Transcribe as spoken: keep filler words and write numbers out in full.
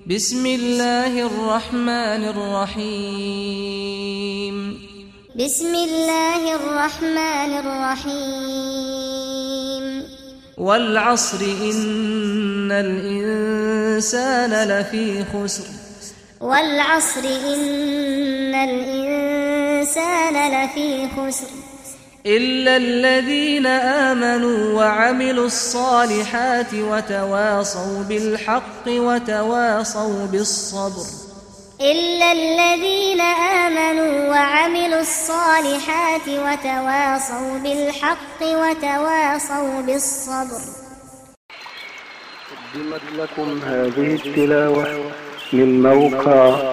بسم الله الرحمن الرحيم بسم الله الرحمن الرحيم والعصر إن الإنسان لفي خسر والعصر إن الإنسان لفي خسر إلا الذين آمنوا وعملوا الصالحات وتواصوا بالحق وتواصوا بالصبر إلا الذين آمنوا وعملوا الصالحات وتواصوا بالحق وتواصوا بالصبر. قدمت لكم هذه التلاوة من موقع